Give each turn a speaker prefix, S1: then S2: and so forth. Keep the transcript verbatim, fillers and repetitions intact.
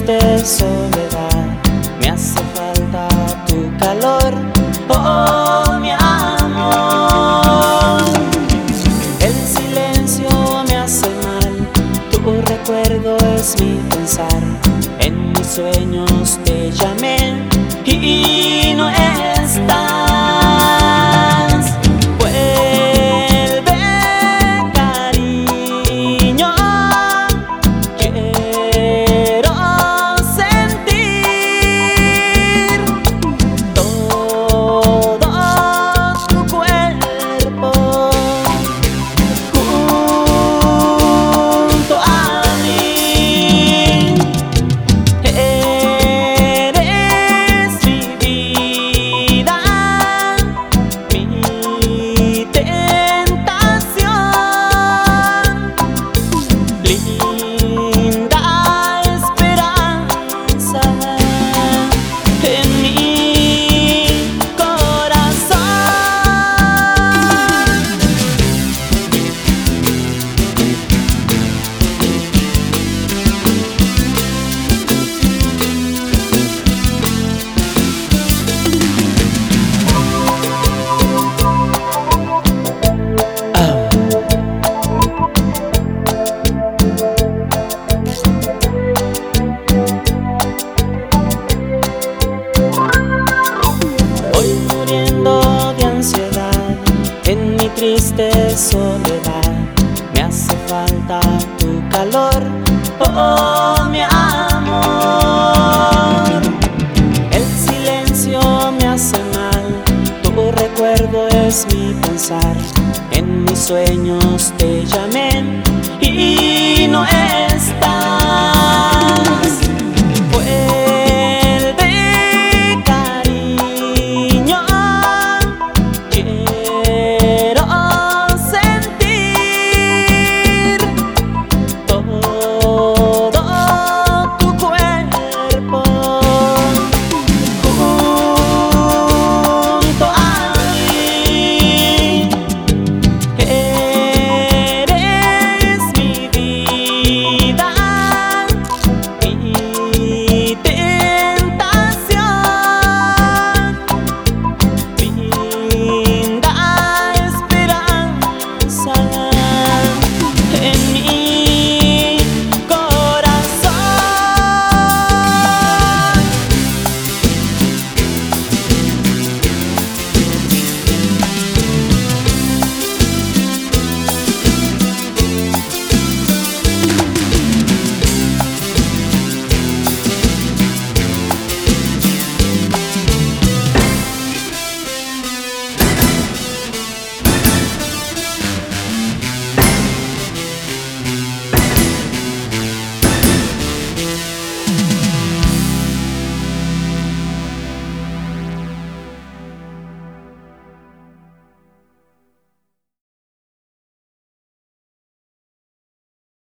S1: triste soledad, me hace falta tu calor, oh mi amor. El silencio me hace mal, tu recuerdo es mi pensar. En mis sueños te llamé y no estás. Vuelve, cariño, quiero sentir todo tu cuerpo junto a mí. Eres mi vida, mi tentación, linda esperanza en mi corazón. Voy muriendo de ansiedad en mi triste soledad, me hace falta tu calor, oh mi amor. El silencio me hace mal, tu recuerdo es mi pensar. En mis sueños te llamé